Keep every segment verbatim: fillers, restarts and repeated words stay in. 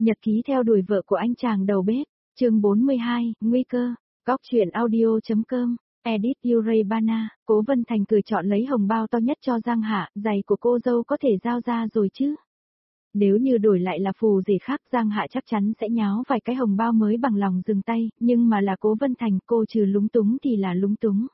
Nhật ký theo đuổi vợ của anh chàng đầu bếp, chương bốn mươi hai, nguy cơ, góc truyện audio.com, edit Uray Bana, Cố Vân Thành cười chọn lấy hồng bao to nhất cho Giang Hạ, giày của cô dâu có thể giao ra rồi chứ. Nếu như đổi lại là phù gì khác Giang Hạ chắc chắn sẽ nháo vài cái hồng bao mới bằng lòng dừng tay, nhưng mà là Cố Vân Thành cô trừ lúng túng thì là lúng túng.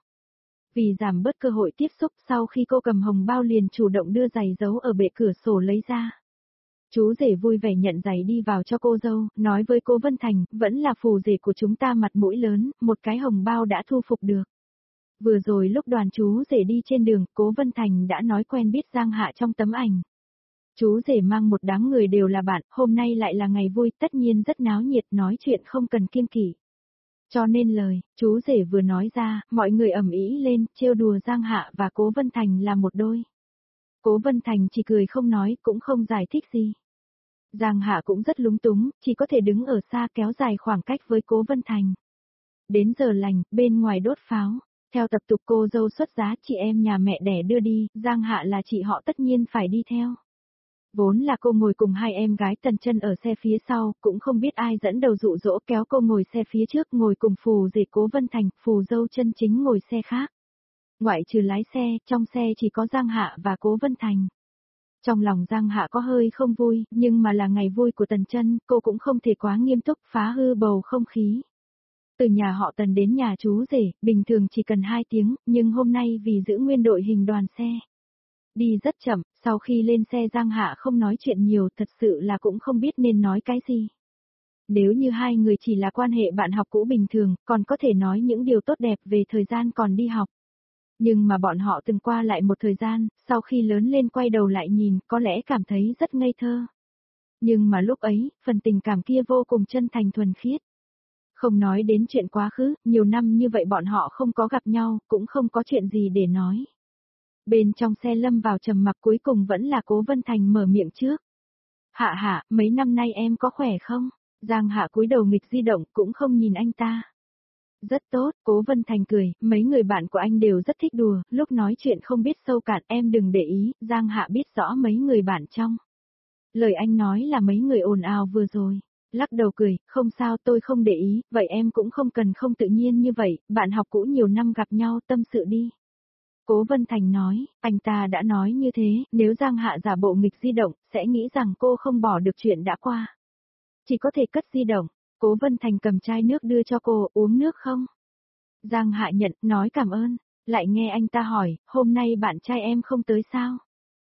Vì giảm bớt cơ hội tiếp xúc sau khi cô cầm hồng bao liền chủ động đưa giày giấu ở bệ cửa sổ lấy ra. Chú rể vui vẻ nhận giày đi vào cho cô dâu, nói với Cố Vân Thành, vẫn là phù rể của chúng ta mặt mũi lớn, một cái hồng bao đã thu phục được. Vừa rồi lúc đoàn chú rể đi trên đường, Cố Vân Thành đã nói quen biết Giang Hạ trong tấm ảnh. Chú rể mang một đám người đều là bạn, hôm nay lại là ngày vui, tất nhiên rất náo nhiệt, nói chuyện không cần kiêng kỵ. Cho nên lời, chú rể vừa nói ra, mọi người ầm ĩ lên, trêu đùa Giang Hạ và Cố Vân Thành là một đôi. Cố Vân Thành chỉ cười không nói, cũng không giải thích gì. Giang Hạ cũng rất lúng túng, chỉ có thể đứng ở xa kéo dài khoảng cách với Cố Vân Thành. Đến giờ lành, bên ngoài đốt pháo. Theo tập tục cô dâu xuất giá chị em nhà mẹ đẻ đưa đi, Giang Hạ là chị họ tất nhiên phải đi theo. Vốn là cô ngồi cùng hai em gái Tần Chân ở xe phía sau, cũng không biết ai dẫn đầu dụ dỗ kéo cô ngồi xe phía trước ngồi cùng phù rể Cố Vân Thành, phù dâu chân chính ngồi xe khác. Ngoại trừ lái xe, trong xe chỉ có Giang Hạ và Cố Vân Thành. Trong lòng Giang Hạ có hơi không vui, nhưng mà là ngày vui của Tần Chân, cô cũng không thể quá nghiêm túc phá hư bầu không khí. Từ nhà họ Tần đến nhà chú rể, bình thường chỉ cần hai tiếng, nhưng hôm nay vì giữ nguyên đội hình đoàn xe. Đi rất chậm, sau khi lên xe Giang Hạ không nói chuyện nhiều, thật sự là cũng không biết nên nói cái gì. Nếu như hai người chỉ là quan hệ bạn học cũ bình thường, còn có thể nói những điều tốt đẹp về thời gian còn đi học. Nhưng mà bọn họ từng qua lại một thời gian, sau khi lớn lên quay đầu lại nhìn, có lẽ cảm thấy rất ngây thơ. Nhưng mà lúc ấy, phần tình cảm kia vô cùng chân thành thuần khiết. Không nói đến chuyện quá khứ, nhiều năm như vậy bọn họ không có gặp nhau, cũng không có chuyện gì để nói. Bên trong xe lâm vào trầm mặc cuối cùng vẫn là Cố Vân Thành mở miệng trước. Hạ Hạ, mấy năm nay em có khỏe không? Giang Hạ cúi đầu nghịch di động cũng không nhìn anh ta. Rất tốt, Cố Vân Thành cười, mấy người bạn của anh đều rất thích đùa, lúc nói chuyện không biết sâu cạn em đừng để ý, Giang Hạ biết rõ mấy người bạn trong. Lời anh nói là mấy người ồn ào vừa rồi. Lắc đầu cười, không sao tôi không để ý, vậy em cũng không cần không tự nhiên như vậy, bạn học cũ nhiều năm gặp nhau tâm sự đi. Cố Vân Thành nói, anh ta đã nói như thế, nếu Giang Hạ giả bộ nghịch di động, sẽ nghĩ rằng cô không bỏ được chuyện đã qua. Chỉ có thể cất di động, Cố Vân Thành cầm chai nước đưa cho cô, uống nước không? Giang Hạ nhận, nói cảm ơn, lại nghe anh ta hỏi, hôm nay bạn trai em không tới sao?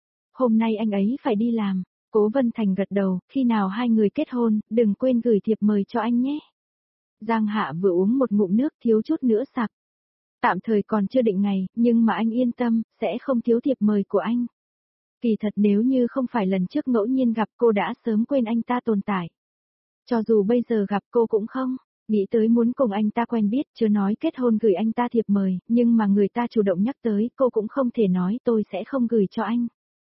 Hôm nay anh ấy phải đi làm. Cố Vân Thành gật đầu, khi nào hai người kết hôn, đừng quên gửi thiệp mời cho anh nhé. Giang Hạ vừa uống một ngụm nước thiếu chút nữa sặc. Tạm thời còn chưa định ngày, nhưng mà anh yên tâm, sẽ không thiếu thiệp mời của anh. Kỳ thật nếu như không phải lần trước ngẫu nhiên gặp cô đã sớm quên anh ta tồn tại. Cho dù bây giờ gặp cô cũng không, nghĩ tới muốn cùng anh ta quen biết, chưa nói kết hôn gửi anh ta thiệp mời, nhưng mà người ta chủ động nhắc tới, cô cũng không thể nói tôi sẽ không gửi cho anh.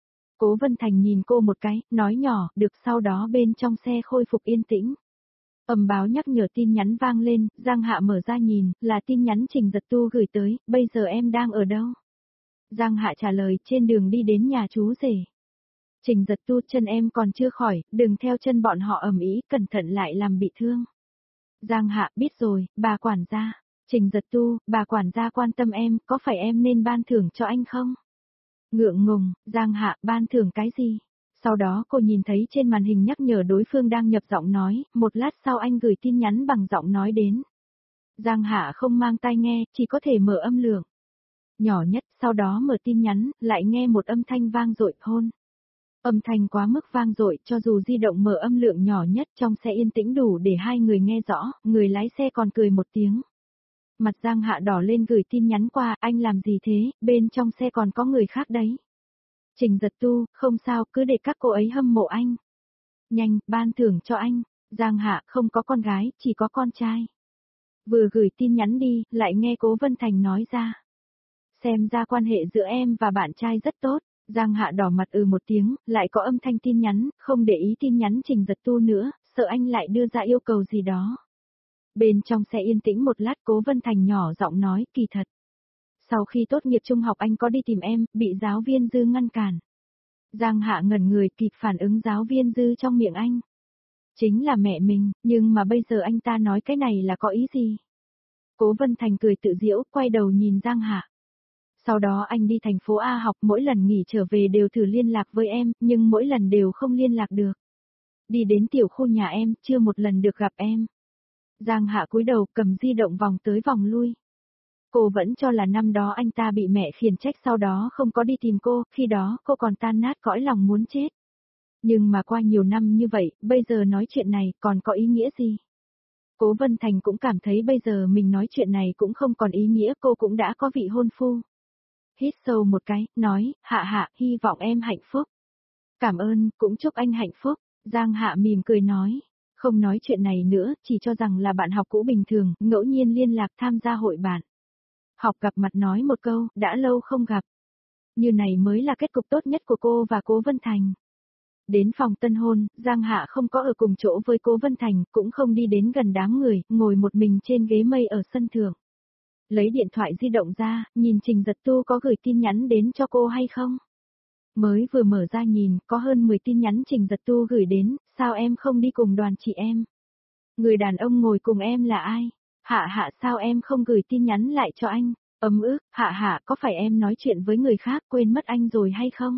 Cố Vân Thành nhìn cô một cái, nói nhỏ, được sau đó bên trong xe khôi phục yên tĩnh. Ầm báo nhắc nhở tin nhắn vang lên, Giang Hạ mở ra nhìn, là tin nhắn Trình Giật Tu gửi tới, bây giờ em đang ở đâu? Giang Hạ trả lời, trên đường đi đến nhà chú rể. Trình Giật Tu, chân em còn chưa khỏi, đừng theo chân bọn họ ầm ĩ, cẩn thận lại làm bị thương. Giang Hạ, biết rồi, bà quản gia. Trình Giật Tu, bà quản gia quan tâm em, có phải em nên ban thưởng cho anh không? Ngượng ngùng, Giang Hạ, ban thưởng cái gì? Sau đó cô nhìn thấy trên màn hình nhắc nhở đối phương đang nhập giọng nói, một lát sau anh gửi tin nhắn bằng giọng nói đến. Giang Hạ không mang tai nghe, chỉ có thể mở âm lượng. Nhỏ nhất, sau đó mở tin nhắn, lại nghe một âm thanh vang dội, hôn. Âm thanh quá mức vang dội, cho dù di động mở âm lượng nhỏ nhất trong xe yên tĩnh đủ để hai người nghe rõ, người lái xe còn cười một tiếng. Mặt Giang Hạ đỏ lên gửi tin nhắn qua, anh làm gì thế, bên trong xe còn có người khác đấy. Trình Giật Tu, không sao, cứ để các cô ấy hâm mộ anh. Nhanh, ban thưởng cho anh. Giang Hạ, không có con gái, chỉ có con trai. Vừa gửi tin nhắn đi, lại nghe Cố Vân Thành nói ra. Xem ra quan hệ giữa em và bạn trai rất tốt. Giang Hạ đỏ mặt ừ một tiếng, lại có âm thanh tin nhắn, không để ý tin nhắn Trình Giật Tu nữa, sợ anh lại đưa ra yêu cầu gì đó. Bên trong xe yên tĩnh một lát Cố Vân Thành nhỏ giọng nói, kỳ thật. Sau khi tốt nghiệp trung học anh có đi tìm em, bị giáo viên Dư ngăn cản. Giang Hạ ngẩn người kịp phản ứng giáo viên Dư trong miệng anh. Chính là mẹ mình, nhưng mà bây giờ anh ta nói cái này là có ý gì? Cố Vân Thành cười tự giễu, quay đầu nhìn Giang Hạ. Sau đó anh đi thành phố A học, mỗi lần nghỉ trở về đều thử liên lạc với em, nhưng mỗi lần đều không liên lạc được. Đi đến tiểu khu nhà em, chưa một lần được gặp em. Giang Hạ cúi đầu cầm di động vòng tới vòng lui. Cô vẫn cho là năm đó anh ta bị mẹ khiển trách, sau đó không có đi tìm cô, khi đó cô còn tan nát cõi lòng muốn chết. Nhưng mà qua nhiều năm như vậy, bây giờ nói chuyện này còn có ý nghĩa gì? Cố Vân Thành cũng cảm thấy bây giờ mình nói chuyện này cũng không còn ý nghĩa, cô cũng đã có vị hôn phu. Hít sâu một cái, nói, Hạ Hạ, hy vọng em hạnh phúc. Cảm ơn, cũng chúc anh hạnh phúc. Giang Hạ mỉm cười nói, không nói chuyện này nữa, chỉ cho rằng là bạn học cũ bình thường, ngẫu nhiên liên lạc tham gia hội bạn. Học gặp mặt nói một câu, đã lâu không gặp. Như này mới là kết cục tốt nhất của cô và Cố Vân Thành. Đến phòng tân hôn, Giang Hạ không có ở cùng chỗ với Cố Vân Thành, cũng không đi đến gần đám người, ngồi một mình trên ghế mây ở sân thượng. Lấy điện thoại di động ra, nhìn Trình Giật Tu có gửi tin nhắn đến cho cô hay không. Mới vừa mở ra nhìn, có hơn mười tin nhắn Trình Giật Tu gửi đến, sao em không đi cùng đoàn chị em? Người đàn ông ngồi cùng em là ai? Hạ Hạ, sao em không gửi tin nhắn lại cho anh? Ấm ức, Hạ Hạ, có phải em nói chuyện với người khác quên mất anh rồi hay không?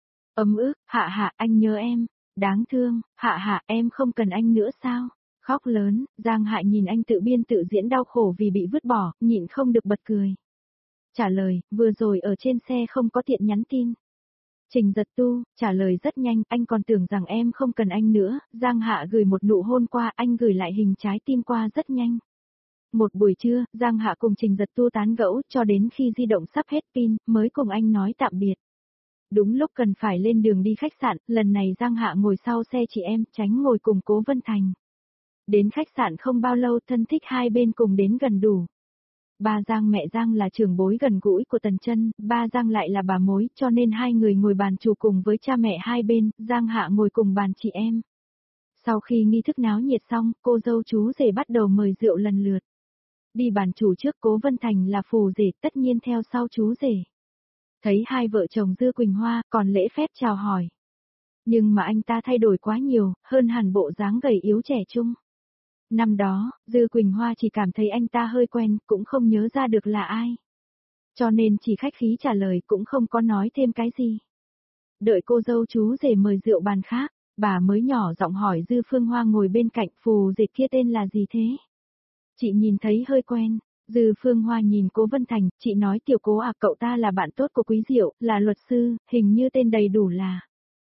Ấm ức, Hạ Hạ, anh nhớ em. Đáng thương, Hạ Hạ, em không cần anh nữa sao? Khóc lớn, Giang Hạ nhìn anh tự biên tự diễn đau khổ vì bị vứt bỏ, nhịn không được bật cười. Trả lời, vừa rồi ở trên xe không có tiện nhắn tin. Trình Giật Tu, trả lời rất nhanh, anh còn tưởng rằng em không cần anh nữa, Giang Hạ gửi một nụ hôn qua, anh gửi lại hình trái tim qua rất nhanh. Một buổi trưa, Giang Hạ cùng Trình Giật Tu tán gẫu cho đến khi di động sắp hết pin, mới cùng anh nói tạm biệt. Đúng lúc cần phải lên đường đi khách sạn, lần này Giang Hạ ngồi sau xe chị em, tránh ngồi cùng Cố Vân Thành. Đến khách sạn không bao lâu, thân thích hai bên cùng đến gần đủ. Ba Giang mẹ Giang là trưởng bối gần gũi của Tần Chân, ba Giang lại là bà mối, cho nên hai người ngồi bàn chủ cùng với cha mẹ hai bên, Giang Hạ ngồi cùng bàn chị em. Sau khi nghi thức náo nhiệt xong, cô dâu chú rể bắt đầu mời rượu lần lượt. Đi bàn chủ trước, Cố Vân Thành là phù rể, tất nhiên theo sau chú rể. Thấy hai vợ chồng Dư Quỳnh Hoa, còn lễ phép chào hỏi. Nhưng mà anh ta thay đổi quá nhiều, hơn hẳn bộ dáng gầy yếu trẻ trung. Năm đó, Dư Quỳnh Hoa chỉ cảm thấy anh ta hơi quen, cũng không nhớ ra được là ai. Cho nên chỉ khách khí trả lời, cũng không có nói thêm cái gì. Đợi cô dâu chú rể mời rượu bàn khác, bà mới nhỏ giọng hỏi Dư Phương Hoa ngồi bên cạnh, phù rể kia tên là gì thế? Chị nhìn thấy hơi quen. Dư Phương Hoa nhìn Cố Vân Thành, chị nói tiểu Cố à, cậu ta là bạn tốt của Quý Diệu, là luật sư, hình như tên đầy đủ là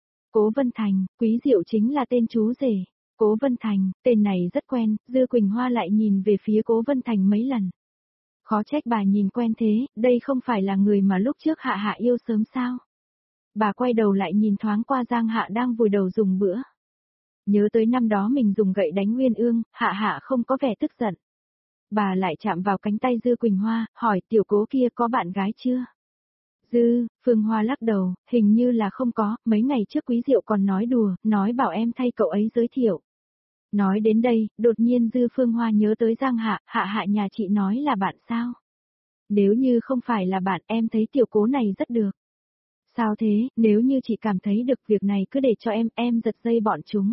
Cố Vân Thành, Quý Diệu chính là tên chú rể. Cố Vân Thành, tên này rất quen, Dư Quỳnh Hoa lại nhìn về phía Cố Vân Thành mấy lần. Khó trách bà nhìn quen thế, đây không phải là người mà lúc trước Hạ Hạ yêu sớm sao? Bà quay đầu lại nhìn thoáng qua Giang Hạ đang vùi đầu dùng bữa. Nhớ tới năm đó mình dùng gậy đánh Nguyên Ương, Hạ Hạ không có vẻ tức giận. Bà lại chạm vào cánh tay Dư Quỳnh Hoa, hỏi tiểu Cố kia có bạn gái chưa? Dư, Phương Hoa lắc đầu, hình như là không có, mấy ngày trước Quý Diệu còn nói đùa, nói bảo em thay cậu ấy giới thiệu. Nói đến đây, đột nhiên Dư Phương Hoa nhớ tới Giang Hạ, Hạ Hạ nhà chị nói là bạn sao? Nếu như không phải là bạn, em thấy tiểu Cố này rất được. Sao thế, nếu như chị cảm thấy được việc này cứ để cho em, em giật dây bọn chúng.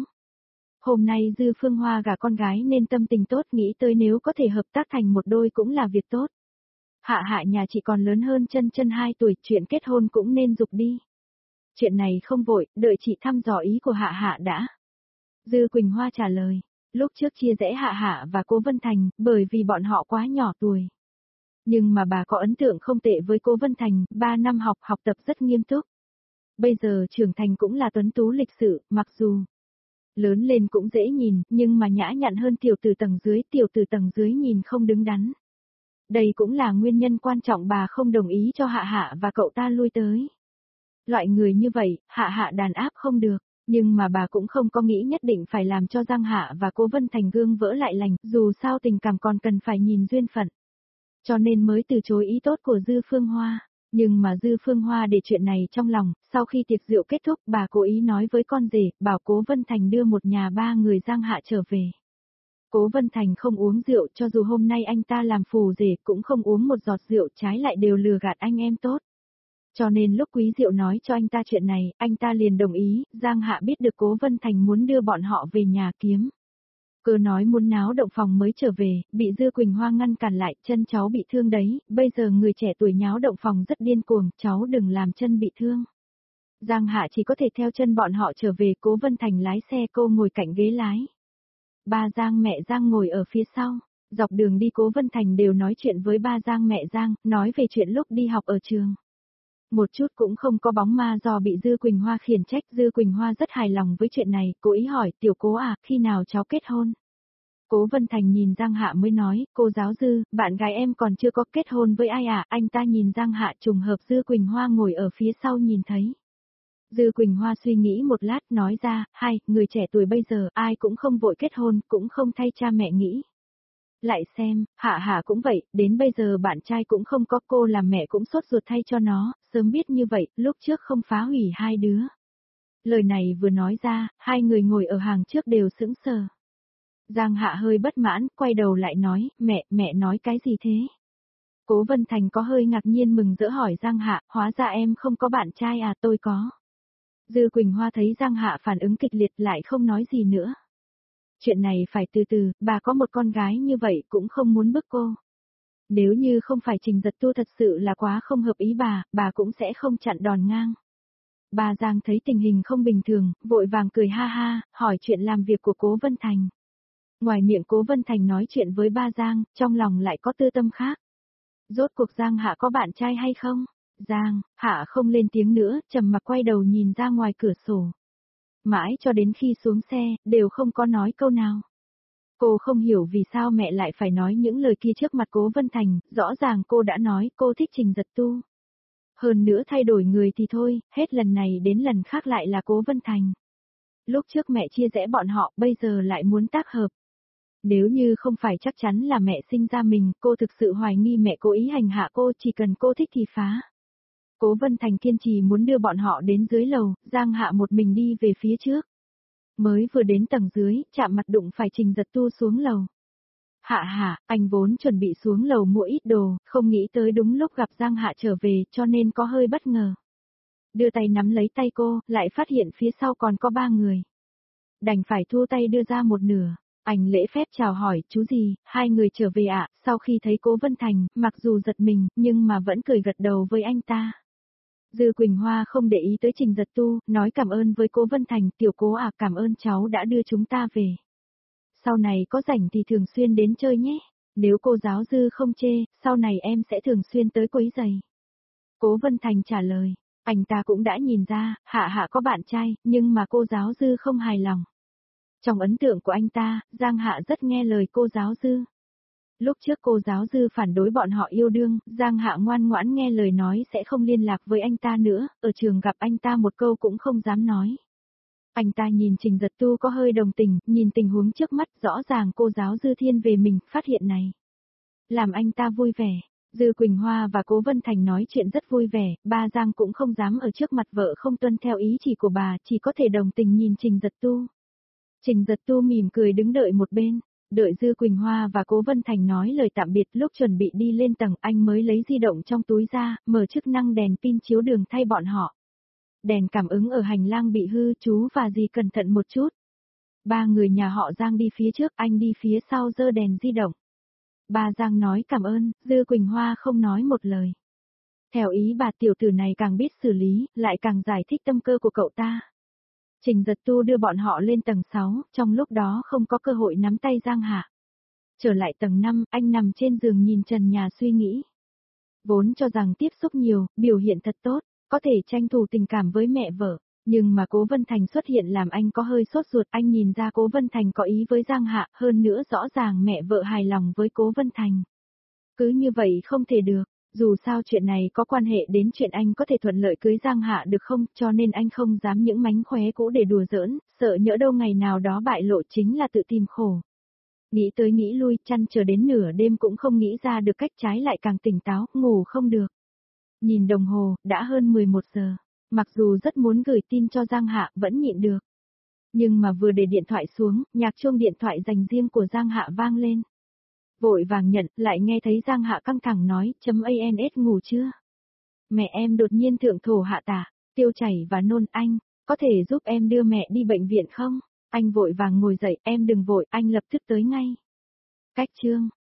Hôm nay Dư Phương Hoa gả con gái nên tâm tình tốt, nghĩ tới nếu có thể hợp tác thành một đôi cũng là việc tốt. Hạ Hạ nhà chị còn lớn hơn Chân Chân hai tuổi, chuyện kết hôn cũng nên dục đi. Chuyện này không vội, đợi chị thăm dò ý của Hạ Hạ đã. Dư Quỳnh Hoa trả lời, lúc trước chia rẽ Hạ Hạ và Cố Vân Thành, bởi vì bọn họ quá nhỏ tuổi. Nhưng mà bà có ấn tượng không tệ với Cố Vân Thành, ba năm học, học tập rất nghiêm túc. Bây giờ trưởng thành cũng là tuấn tú lịch sự, mặc dù lớn lên cũng dễ nhìn, nhưng mà nhã nhặn hơn tiểu tử tầng dưới, tiểu tử tầng dưới nhìn không đứng đắn. Đây cũng là nguyên nhân quan trọng bà không đồng ý cho Hạ Hạ và cậu ta lui tới. Loại người như vậy, Hạ Hạ đàn áp không được, nhưng mà bà cũng không có nghĩ nhất định phải làm cho Giang Hạ và Cố Vân Thành gương vỡ lại lành, dù sao tình cảm còn cần phải nhìn duyên phận. Cho nên mới từ chối ý tốt của Dư Phương Hoa. Nhưng mà Dư Phương Hoa để chuyện này trong lòng, sau khi tiệc rượu kết thúc, bà cố ý nói với con rể, bảo Cố Vân Thành đưa một nhà ba người Giang Hạ trở về. Cố Vân Thành không uống rượu, cho dù hôm nay anh ta làm phù rể cũng không uống một giọt rượu, trái lại đều lừa gạt anh em tốt. Cho nên lúc Quý Diệu nói cho anh ta chuyện này, anh ta liền đồng ý, Giang Hạ biết được Cố Vân Thành muốn đưa bọn họ về nhà kiếm. Cứ nói muốn náo động phòng mới trở về, bị Dư Quỳnh Hoa ngăn cản lại, chân cháu bị thương đấy, bây giờ người trẻ tuổi nháo động phòng rất điên cuồng, cháu đừng làm chân bị thương. Giang Hạ chỉ có thể theo chân bọn họ trở về, Cố Vân Thành lái xe, cô ngồi cạnh ghế lái. Ba Giang mẹ Giang ngồi ở phía sau, dọc đường đi Cố Vân Thành đều nói chuyện với ba Giang mẹ Giang, nói về chuyện lúc đi học ở trường. Một chút cũng không có bóng ma do bị Dư Quỳnh Hoa khiển trách. Dư Quỳnh Hoa rất hài lòng với chuyện này, cố ý hỏi, tiểu Cố à, khi nào cháu kết hôn? Cố Vân Thành nhìn Giang Hạ mới nói, cô giáo Dư, bạn gái em còn chưa có kết hôn với ai à? Anh ta nhìn Giang Hạ, trùng hợp Dư Quỳnh Hoa ngồi ở phía sau nhìn thấy. Dư Quỳnh Hoa suy nghĩ một lát nói ra, hai, người trẻ tuổi bây giờ ai cũng không vội kết hôn, cũng không thay cha mẹ nghĩ. Lại xem, Hạ Hạ cũng vậy, đến bây giờ bạn trai cũng không có, cô làm mẹ cũng sốt ruột thay cho nó, sớm biết như vậy, lúc trước không phá hủy hai đứa. Lời này vừa nói ra, hai người ngồi ở hàng trước đều sững sờ. Giang Hạ hơi bất mãn, quay đầu lại nói, mẹ, mẹ nói cái gì thế? Cố Vân Thành có hơi ngạc nhiên mừng rỡ hỏi Giang Hạ, hóa ra em không có bạn trai à, tôi có. Dư Quỳnh Hoa thấy Giang Hạ phản ứng kịch liệt lại không nói gì nữa. Chuyện này phải từ từ, bà có một con gái như vậy cũng không muốn bức cô. Nếu như không phải Trình Giật Tu thật sự là quá không hợp ý bà, bà cũng sẽ không chặn đòn ngang. Bà Giang thấy tình hình không bình thường, vội vàng cười ha ha, hỏi chuyện làm việc của Cố Vân Thành. Ngoài miệng Cố Vân Thành nói chuyện với ba Giang, trong lòng lại có tư tâm khác. Rốt cuộc Giang Hạ có bạn trai hay không? Giang, Hạ không lên tiếng nữa, trầm mặc quay đầu nhìn ra ngoài cửa sổ. Mãi cho đến khi xuống xe, đều không có nói câu nào. Cô không hiểu vì sao mẹ lại phải nói những lời kia trước mặt Cố Vân Thành, rõ ràng cô đã nói cô thích Trình Giật Tu. Hơn nữa thay đổi người thì thôi, hết lần này đến lần khác lại là Cố Vân Thành. Lúc trước mẹ chia rẽ bọn họ, bây giờ lại muốn tác hợp. Nếu như không phải chắc chắn là mẹ sinh ra mình, cô thực sự hoài nghi mẹ cố ý hành hạ cô, chỉ cần cô thích thì phá. Cố Vân Thành kiên trì muốn đưa bọn họ đến dưới lầu, Giang Hạ một mình đi về phía trước. Mới vừa đến tầng dưới, chạm mặt đụng phải Trình Giật Tu xuống lầu. Hạ Hạ, anh vốn chuẩn bị xuống lầu mua ít đồ, không nghĩ tới đúng lúc gặp Giang Hạ trở về cho nên có hơi bất ngờ. Đưa tay nắm lấy tay cô, lại phát hiện phía sau còn có ba người. Đành phải thua tay đưa ra một nửa. Anh lễ phép chào hỏi, chú gì, hai người trở về ạ, à? Sau khi thấy Cố Vân Thành, mặc dù giật mình, nhưng mà vẫn cười gật đầu với anh ta. Dư Quỳnh Hoa không để ý tới Trình Giật Tu, nói cảm ơn với Cố Vân Thành, tiểu Cố à, cảm ơn cháu đã đưa chúng ta về. Sau này có rảnh thì thường xuyên đến chơi nhé, nếu cô giáo Dư không chê, sau này em sẽ thường xuyên tới quấy giày. Cố Vân Thành trả lời, anh ta cũng đã nhìn ra, Hạ Hạ có bạn trai, nhưng mà cô giáo Dư không hài lòng. Trong ấn tượng của anh ta, Giang Hạ rất nghe lời cô giáo Dư. Lúc trước cô giáo Dư phản đối bọn họ yêu đương, Giang Hạ ngoan ngoãn nghe lời nói sẽ không liên lạc với anh ta nữa, ở trường gặp anh ta một câu cũng không dám nói. Anh ta nhìn Trình Giật Tu có hơi đồng tình, nhìn tình huống trước mắt, rõ ràng cô giáo Dư thiên về mình, phát hiện này. Làm anh ta vui vẻ, Dư Quỳnh Hoa và Cố Vân Thành nói chuyện rất vui vẻ, ba Giang cũng không dám ở trước mặt vợ không tuân theo ý chỉ của bà, chỉ có thể đồng tình nhìn Trình Giật Tu. Trình Giật Tu mỉm cười đứng đợi một bên, đợi Dư Quỳnh Hoa và Cố Vân Thành nói lời tạm biệt, lúc chuẩn bị đi lên tầng anh mới lấy di động trong túi ra, mở chức năng đèn pin chiếu đường thay bọn họ. Đèn cảm ứng ở hành lang bị hư, chú và dì cẩn thận một chút. Ba người nhà họ Giang đi phía trước, anh đi phía sau giơ đèn di động. Ba Giang nói cảm ơn, Dư Quỳnh Hoa không nói một lời. Theo ý bà tiểu tử này càng biết xử lý, lại càng giải thích tâm cơ của cậu ta. Trình Giật Tu đưa bọn họ lên tầng sáu, trong lúc đó không có cơ hội nắm tay Giang Hạ. Trở lại tầng năm, anh nằm trên giường nhìn trần nhà suy nghĩ. Vốn cho rằng tiếp xúc nhiều, biểu hiện thật tốt, có thể tranh thủ tình cảm với mẹ vợ. Nhưng mà Cố Vân Thành xuất hiện làm anh có hơi sốt ruột, anh nhìn ra Cố Vân Thành có ý với Giang Hạ, hơn nữa rõ ràng mẹ vợ hài lòng với Cố Vân Thành. Cứ như vậy không thể được, dù sao chuyện này có quan hệ đến chuyện anh có thể thuận lợi cưới Giang Hạ được không, cho nên anh không dám những mánh khóe cũ để đùa giỡn, sợ nhỡ đâu ngày nào đó bại lộ chính là tự tìm khổ. Nghĩ tới nghĩ lui, chăn chờ đến nửa đêm cũng không nghĩ ra được cách, trái lại càng tỉnh táo, ngủ không được. Nhìn đồng hồ, đã hơn mười một giờ. Mặc dù rất muốn gửi tin cho Giang Hạ, vẫn nhịn được. Nhưng mà vừa để điện thoại xuống, nhạc chuông điện thoại dành riêng của Giang Hạ vang lên. Vội vàng nhận, lại nghe thấy Giang Hạ căng thẳng nói, chấm ans ngủ chưa? Mẹ em đột nhiên thượng thổ hạ tả, tiêu chảy và nôn anh, có thể giúp em đưa mẹ đi bệnh viện không? Anh vội vàng ngồi dậy, em đừng vội, anh lập tức tới ngay. Cách chương